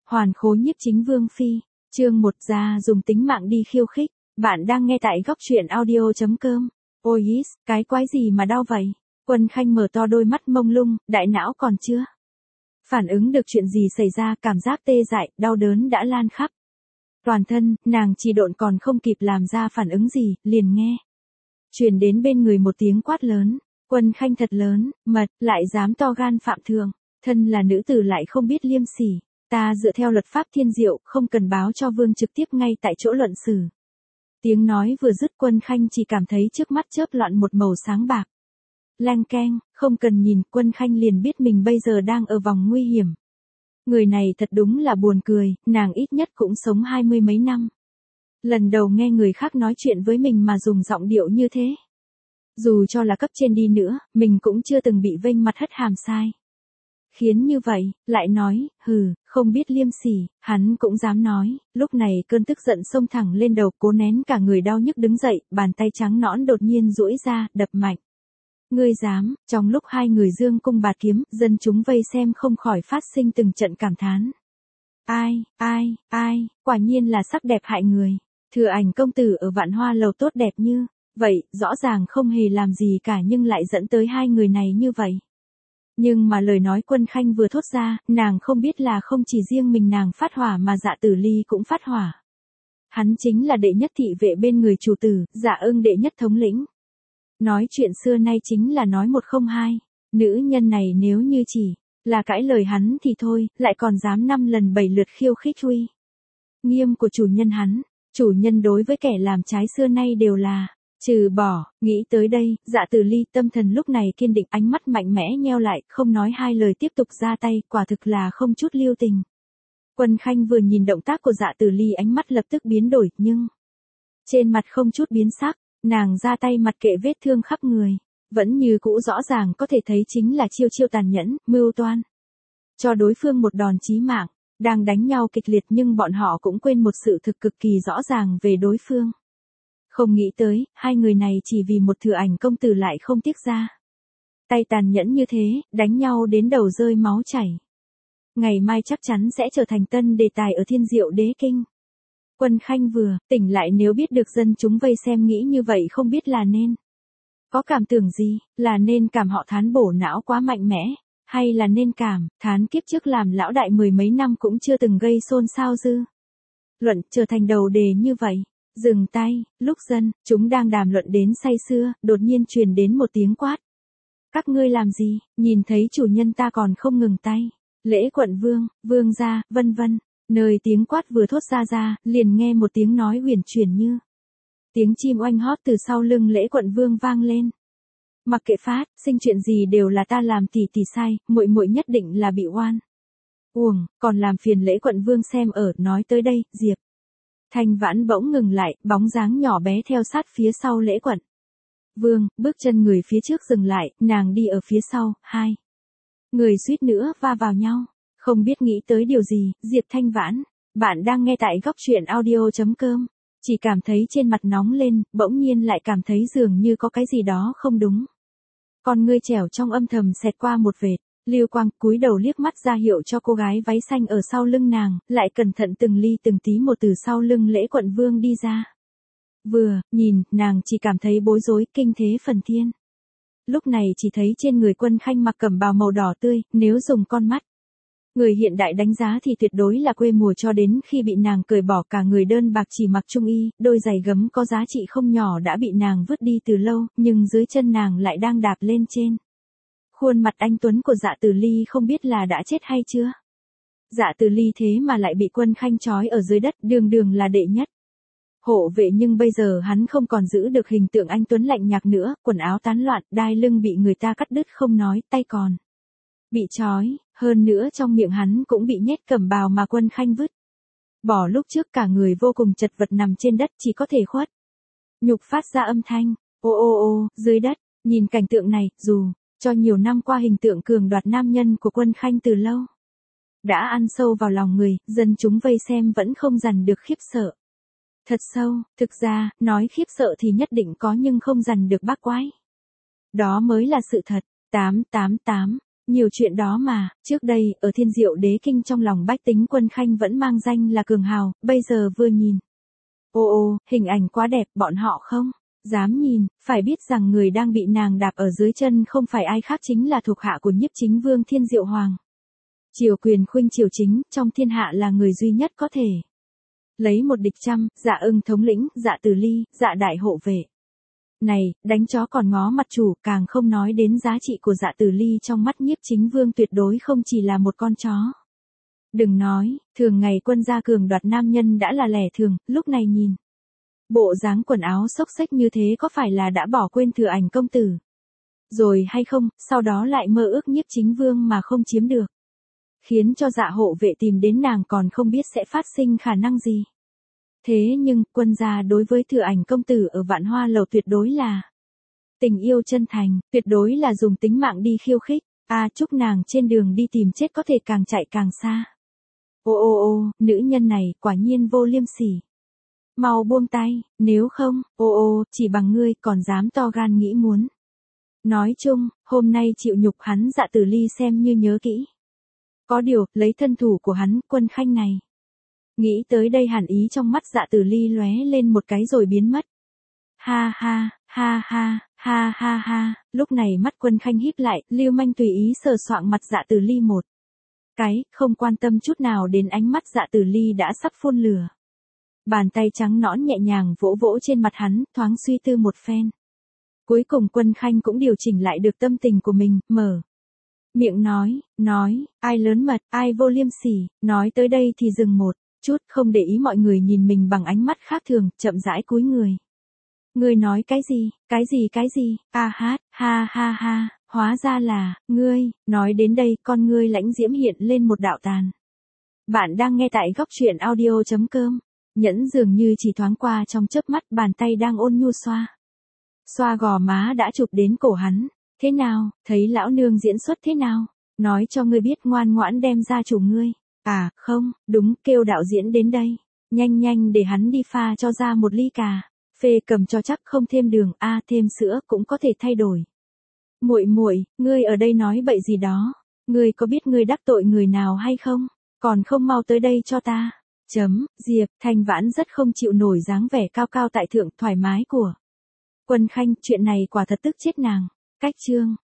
Hoàn khố nhiếp chính vương phi, chương 1 ra dùng tính mạng đi khiêu khích. Bạn đang nghe tại góc truyện audio.com. Ôi yes, cái quái gì mà đau vậy? Quân Khanh mở to đôi mắt mông lung, đại não còn chưa phản ứng được chuyện gì xảy ra, cảm giác tê dại, đau đớn đã lan khắp toàn thân, nàng chỉ độn còn không kịp làm ra phản ứng gì, liền nghe truyền đến bên người một tiếng quát lớn. Quân Khanh thật lớn, mật, lại dám to gan phạm thượng, thân là nữ tử lại không biết liêm sỉ. Ta dựa theo luật pháp thiên diệu, không cần báo cho vương trực tiếp ngay tại chỗ luận xử. Tiếng nói vừa dứt, Quân Khanh chỉ cảm thấy trước mắt chớp loạn một màu sáng bạc. Leng keng, không cần nhìn, Quân Khanh liền biết mình bây giờ đang ở vòng nguy hiểm. Người này thật đúng là buồn cười, nàng ít nhất cũng sống 20 mấy năm. Lần đầu nghe người khác nói chuyện với mình mà dùng giọng điệu như thế. Dù cho là cấp trên đi nữa, mình cũng chưa từng bị vênh mặt hất hàm sai. Khiến như vậy, lại nói, không biết liêm sỉ, hắn cũng dám nói. Lúc này cơn tức giận xông thẳng lên đầu, cố nén cả người đau nhức đứng dậy, bàn tay trắng nõn đột nhiên duỗi ra, đập mạnh. Ngươi dám? Trong lúc hai người dương cung bạt kiếm, dân chúng vây xem không khỏi phát sinh từng trận cảm thán. Ai, quả nhiên là sắc đẹp hại người. Thừa Ảnh công tử ở Vạn Hoa lầu tốt đẹp như vậy, rõ ràng không hề làm gì cả nhưng lại dẫn tới hai người này như vậy. Nhưng mà lời nói Quân Khanh vừa thốt ra, nàng không biết là không chỉ riêng mình nàng phát hỏa mà Dạ Tử Ly cũng phát hỏa. Hắn chính là đệ nhất thị vệ bên người chủ tử, Dạ Ưng đệ nhất thống lĩnh. Nói chuyện xưa nay chính là nói một không hai. Nữ nhân này nếu như chỉ là cãi lời hắn thì thôi, lại còn dám 5 lần 7 lượt khiêu khích uy nghiêm của chủ nhân hắn. Chủ nhân đối với kẻ làm trái xưa nay đều là trừ bỏ. Nghĩ tới đây, Dạ Tử Ly tâm thần lúc này kiên định, ánh mắt mạnh mẽ nheo lại, không nói hai lời tiếp tục ra tay, quả thực là không chút lưu tình. Quân Khanh vừa nhìn động tác của Dạ Tử Ly, ánh mắt lập tức biến đổi, nhưng trên mặt không chút biến sắc. Nàng ra tay mặc kệ vết thương khắp người, vẫn như cũ rõ ràng có thể thấy chính là chiêu tàn nhẫn, mưu toan cho đối phương một đòn chí mạng. Đang đánh nhau kịch liệt nhưng bọn họ cũng quên một sự thực cực kỳ rõ ràng về đối phương. Không nghĩ tới, hai người này chỉ vì một Thừa Ảnh công tử lại không tiếc ra tay tàn nhẫn như thế, đánh nhau đến đầu rơi máu chảy. Ngày mai chắc chắn sẽ trở thành tân đề tài ở Thiên Diệu Đế Kinh. Quân Khanh vừa tỉnh lại, nếu biết được dân chúng vây xem nghĩ như vậy không biết là nên có cảm tưởng gì, là nên cảm họ Thán bổ não quá mạnh mẽ, hay là nên cảm Thán kiếp trước làm lão đại 10 mấy năm cũng chưa từng gây xôn xao dư luận trở thành đầu đề như vậy. Dừng tay, lúc dân chúng đang đàm luận đến say sưa, đột nhiên truyền đến một tiếng quát. Các ngươi làm gì, nhìn thấy chủ nhân ta còn không ngừng tay. Lễ quận vương, vương gia, vân vân. Nơi tiếng quát vừa thốt ra, liền nghe một tiếng nói huyền chuyển như tiếng chim oanh hót từ sau lưng Lễ quận vương vang lên. Mặc kệ phát sinh chuyện gì đều là ta làm, tỷ sai, muội nhất định là bị oan uổng, còn làm phiền Lễ quận vương xem ở. Nói tới đây, Diệp Thanh Vãn bỗng ngừng lại, bóng dáng nhỏ bé theo sát phía sau Lễ quận vương, bước chân người phía trước dừng lại, nàng đi ở phía sau, hai người suýt nữa va vào nhau. Không biết nghĩ tới điều gì, Diệp Thanh Vãn, bạn đang nghe tại góc truyện audio.com. Chỉ cảm thấy trên mặt nóng lên, bỗng nhiên lại cảm thấy dường như có cái gì đó không đúng. Con ngươi trẻo trong âm thầm xẹt qua một vệt, lưu quang, cúi đầu liếc mắt ra hiệu cho cô gái váy xanh ở sau lưng nàng, lại cẩn thận từng ly từng tí một từ sau lưng Lễ quận vương đi ra. Vừa nhìn, nàng chỉ cảm thấy bối rối, kinh thế phần thiên. Lúc này chỉ thấy trên người Quân Khanh mặc cẩm bào màu đỏ tươi, nếu dùng con mắt người hiện đại đánh giá thì tuyệt đối là quê mùa, cho đến khi bị nàng cởi bỏ cả người đơn bạc chỉ mặc trung y, đôi giày gấm có giá trị không nhỏ đã bị nàng vứt đi từ lâu, nhưng dưới chân nàng lại đang đạp lên trên. Khuôn mặt anh tuấn của Dạ Tử Ly không biết là đã chết hay chưa. Dạ Tử Ly thế mà lại bị Quân Khanh trói ở dưới đất, đường là đệ nhất hộ vệ, nhưng bây giờ hắn không còn giữ được hình tượng anh tuấn lạnh nhạt nữa, quần áo tán loạn, đai lưng bị người ta cắt đứt không nói, tay còn bị trói, hơn nữa trong miệng hắn cũng bị nhét cẩm bào mà Quân Khanh vứt bỏ lúc trước, cả người vô cùng chật vật nằm trên đất, chỉ có thể khuất nhục phát ra âm thanh ô dưới đất. Nhìn cảnh tượng này, dù cho nhiều năm qua hình tượng cường đoạt nam nhân của Quân Khanh từ lâu đã ăn sâu vào lòng người, dân chúng vây xem vẫn không dằn được khiếp sợ thật sâu. Thực ra, nói khiếp sợ thì nhất định có nhưng không dằn được bác quái. Đó mới là sự thật. Nhiều chuyện đó mà, trước đây, ở Thiên Diệu Đế Kinh trong lòng bách tính Quân Khanh vẫn mang danh là cường hào, bây giờ vừa nhìn. Ô, hình ảnh quá đẹp, bọn họ không dám nhìn, phải biết rằng người đang bị nàng đạp ở dưới chân không phải ai khác chính là thuộc hạ của Nhiếp Chính Vương Thiên Diệu Hoàng. Triều quyền khuynh triều chính, trong thiên hạ là người duy nhất có thể lấy một địch trăm, Dạ Ưng thống lĩnh, Dạ Tử Ly, Dạ đại hộ vệ. Này, đánh chó còn ngó mặt chủ, càng không nói đến giá trị của Dạ Tử Ly trong mắt Nhiếp Chính Vương tuyệt đối không chỉ là một con chó. Đừng nói, thường ngày quân gia cường đoạt nam nhân đã là lẻ thường, lúc này nhìn. Bộ dáng quần áo xốc xếch như thế có phải là đã bỏ quên Thừa Ảnh công tử rồi hay không, sau đó lại mơ ước Nhiếp Chính Vương mà không chiếm được. Khiến cho Dạ hộ vệ tìm đến nàng còn không biết sẽ phát sinh khả năng gì. Thế nhưng, quân gia đối với Thừa Ảnh công tử ở Vạn Hoa Lầu tuyệt đối là tình yêu chân thành, tuyệt đối là dùng tính mạng đi khiêu khích. Chúc nàng trên đường đi tìm chết có thể càng chạy càng xa. Ô, nữ nhân này quả nhiên vô liêm sỉ. Mau buông tay, nếu không, chỉ bằng ngươi còn dám to gan nghĩ muốn. Nói chung, hôm nay chịu nhục hắn Dạ Tử Ly xem như nhớ kỹ. Có điều, lấy thân thủ của hắn, Quân Khanh này. Nghĩ tới đây hàn ý trong mắt Dạ Tử Ly lóe lên một cái rồi biến mất. Ha, lúc này mắt Quân Khanh híp lại, lưu manh tùy ý sờ soạng mặt Dạ Tử Ly một cái, không quan tâm chút nào đến ánh mắt Dạ Tử Ly đã sắp phun lửa. Bàn tay trắng nõn nhẹ nhàng vỗ vỗ trên mặt hắn, thoáng suy tư một phen. Cuối cùng Quân Khanh cũng điều chỉnh lại được tâm tình của mình, mở miệng nói, ai lớn mật, ai vô liêm sỉ, nói tới đây thì dừng một chút, không để ý mọi người nhìn mình bằng ánh mắt khác thường, chậm rãi cúi người. Ngươi nói cái gì, ha, hóa ra là, ngươi, nói đến đây, con ngươi lãnh diễm hiện lên một đạo tàn. Bạn đang nghe tại góc truyện audio.com, nhẫn dường như chỉ thoáng qua trong chớp mắt, bàn tay đang ôn nhu xoa gò má đã chụp đến cổ hắn. Thế nào, thấy lão nương diễn xuất thế nào? Nói cho ngươi biết ngoan ngoãn đem ra chủ ngươi. Không, đúng, kêu đạo diễn đến đây. Nhanh để hắn đi pha cho ra một ly cà phê cầm cho chắc, không thêm đường, thêm sữa cũng có thể thay đổi. Muội, ngươi ở đây nói bậy gì đó? Ngươi có biết ngươi đắc tội người nào hay không? Còn không mau tới đây cho ta. Diệp Thanh Vãn rất không chịu nổi dáng vẻ cao cao tại thượng thoải mái của Quân Khanh, chuyện này quả thật tức chết nàng. Cách chương